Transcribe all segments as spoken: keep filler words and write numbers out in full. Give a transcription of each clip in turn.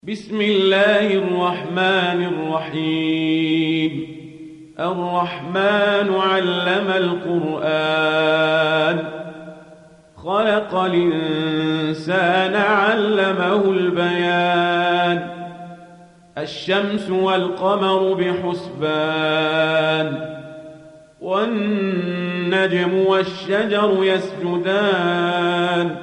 بسم الله الرحمن الرحيم. الرحمن علم القرآن، خلق الإنسان علمه البيان. الشمس والقمر بحسبان، والنجم والشجر يسجدان،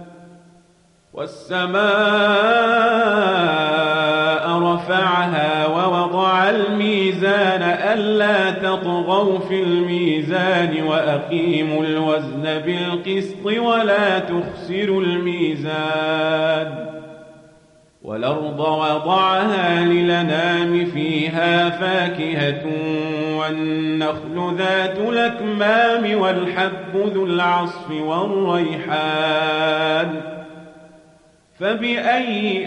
والسماء رفعها ووضع الميزان ألا تطغوا في الميزان وأقيموا الوزن بالقسط ولا تخسروا الميزان. والأرض وضعها للأنام فيها فاكهة والنخل ذات الأكمام والحب ذو العصف والريحان. فبأي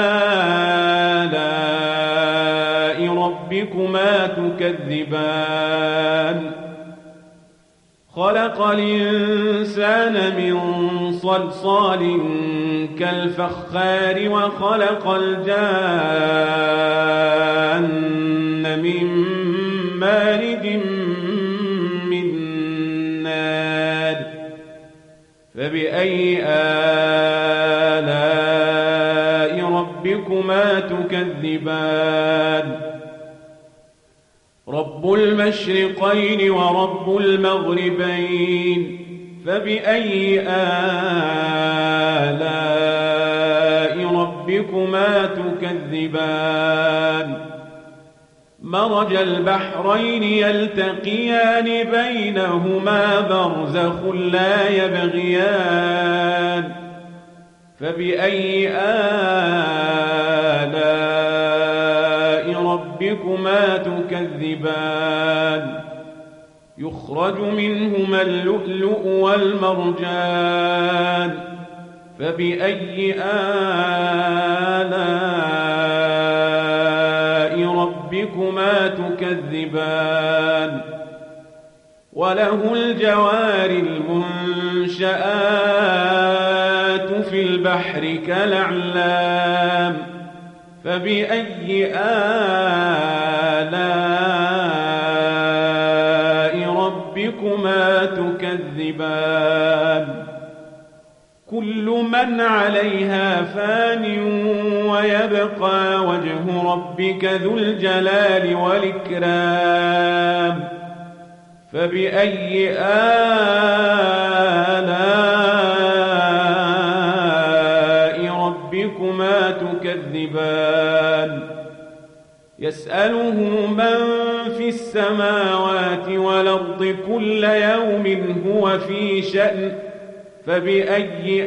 آلاء ربكما تكذبان؟ خلق الإنسان من صلصال كالفخار وخلق الجان من مارج من نار. فبأي آلاء ربكما تكذبان؟ رب المشرقين ورب المغربين. فبأي آلاء ربكما تكذبان؟ مرج البحرين يلتقيان بينهما برزخ لا يبغيان. فبأي آلاء ربكما تكذبان؟ يخرج منهما اللؤلؤ والمرجان. فبأي آلاء ربكما تكذبان؟ وله الجوار المنشآت في البحر كالأعلام. فبأي آلاء ربكما تكذبان؟ كل من عليها فان ويبقى وجه ربك ذو الجلال والإكرام. فبأي آلاء ربكما تكذبان؟ يسأله من في السماوات والأرض كل يوم هو في شأن. فبأي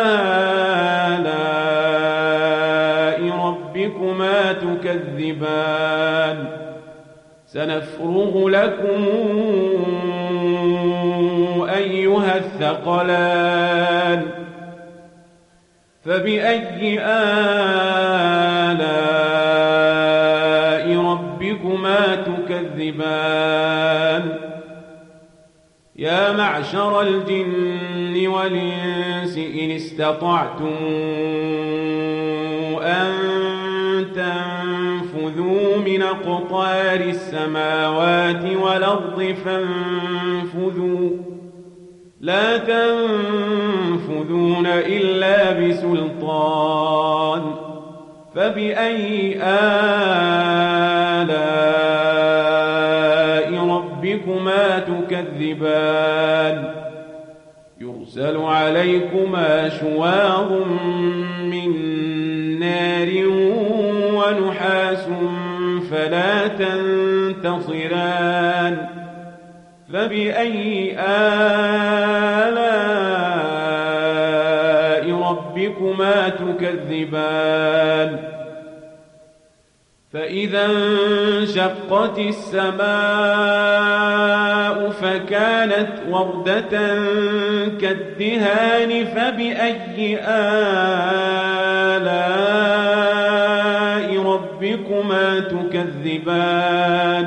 آلاء ربكما تكذبان؟ سنفرغ لكم أيها الثقلان. فبأي آلاء ربكما تكذبان؟ يا معشر الجن والإنس إن استطعتم أن تنفذوا من أقطار السماوات والأرض فانفذوا، لا تنفذون إلا بسلطان. فبأي آلاء ربكما تكذبان؟ يرسل عليكما شواظ من نار ونحاس فلا تنتصران. فبأي آلاء ربكما تكذبان؟ فإذا انشقت السماء فكانت وردة كالدهان. فبأي آلاء ربكما تكذبان؟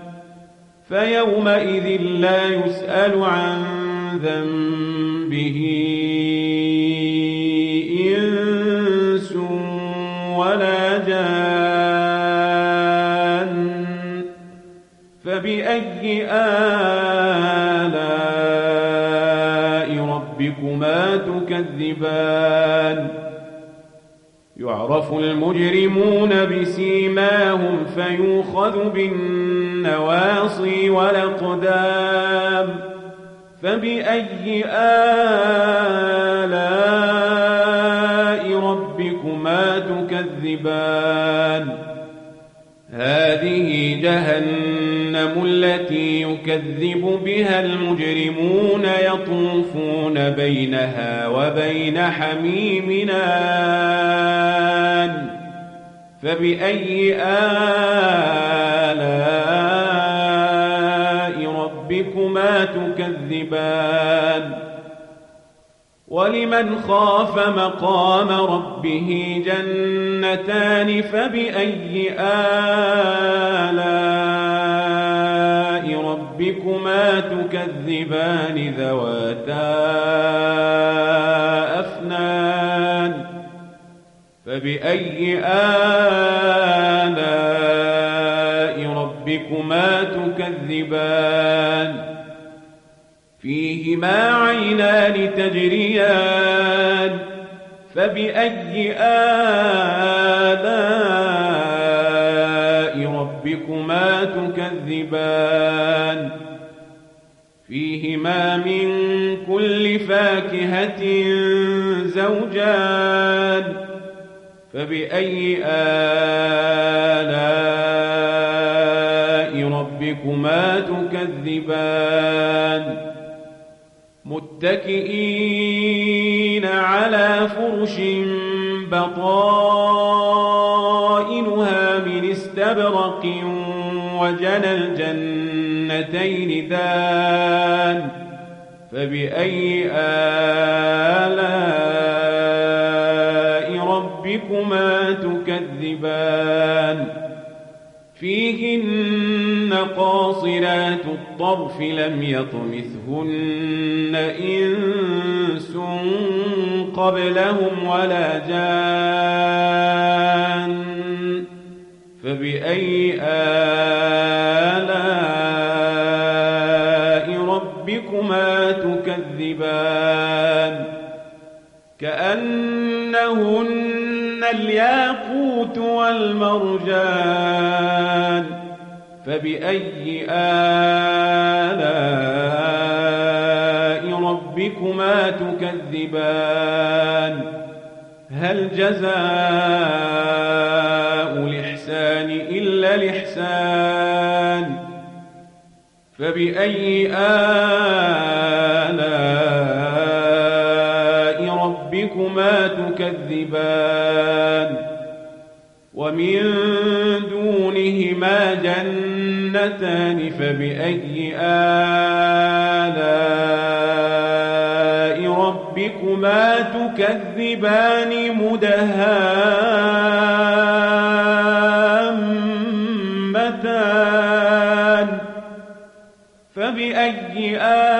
فيومئذ لا يسأل عن ذنبه إنس ولا جان فبأي آلاء ربكما تكذبان يعرف المجرمون بسيماهم فيؤخذ بالنواصي والأقدام فبأي آلاء ربكما تكذبان هذه جهنم التي يكذب بها المجرمون يطوفون بينها وبين حميم آن فبأي آلاء ربكما تكذبان ولمن خاف مقام ربه جنتان فبأي آلاء ربكما تكذبان ذواتا أفنان فبأي آلاء ربكما تكذبان فيهما عينان تجريان فبأي آلاء ربكما تكذبان فيهما من كل فاكهة زوجان فبأي آلاء ربكما تكذبان متكئين على فرش بطائنها من استبرق وجنى الجنتين دان فبأي آلاء ربكما تكذبان فيهن قاصرات الطرف لم يطمثهن إنس قبلهم ولا جان فبأي آلاء ربكما تكذبان كأنهن الياقوت والمرجان فبأي آلاء ربكما تكذبان هل جزاء الإحسان إلا الإحسان فبأي آلاء ربكما تكذبان ومن دونهما جنتان فبأي آلاء ربكما تكذبان مدهامتان فبأي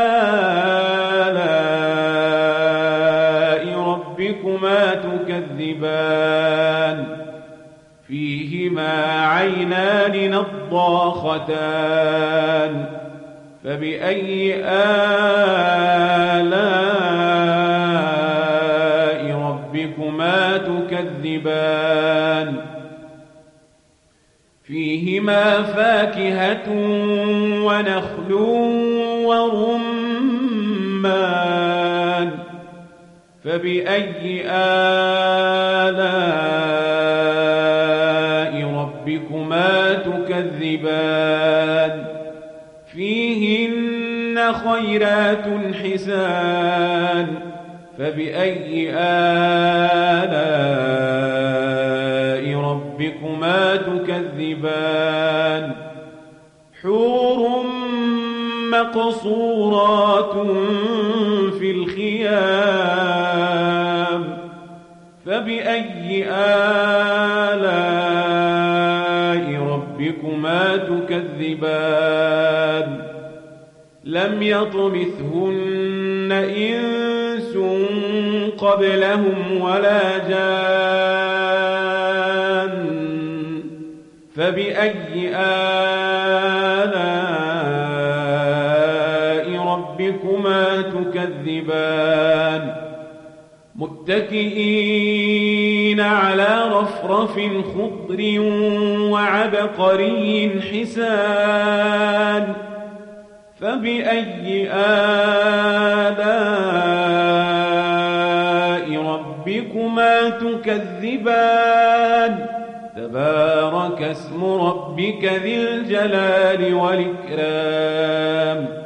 آلاء ربكما تكذبان فيهما عينان نضاختان فبأي آلاء ربكما تكذبان فيهما فاكهة ونخل ورمان فبأي آلاء ربكما تكذبان فيهن خيرات حسان فبأي آلاء ربكما تكذبان حور مقصورات في الخيام فبأي آلاء ربكما تكذبان لم يطمثهن إنس قبلهم ولا جان فبأي آلاء ربكما تكذبان متكئين على رفرف خضر وعبقري حسان فبأي آلاء ربكما تكذبان تبارك اسم ربك ذي الجلال والإكرام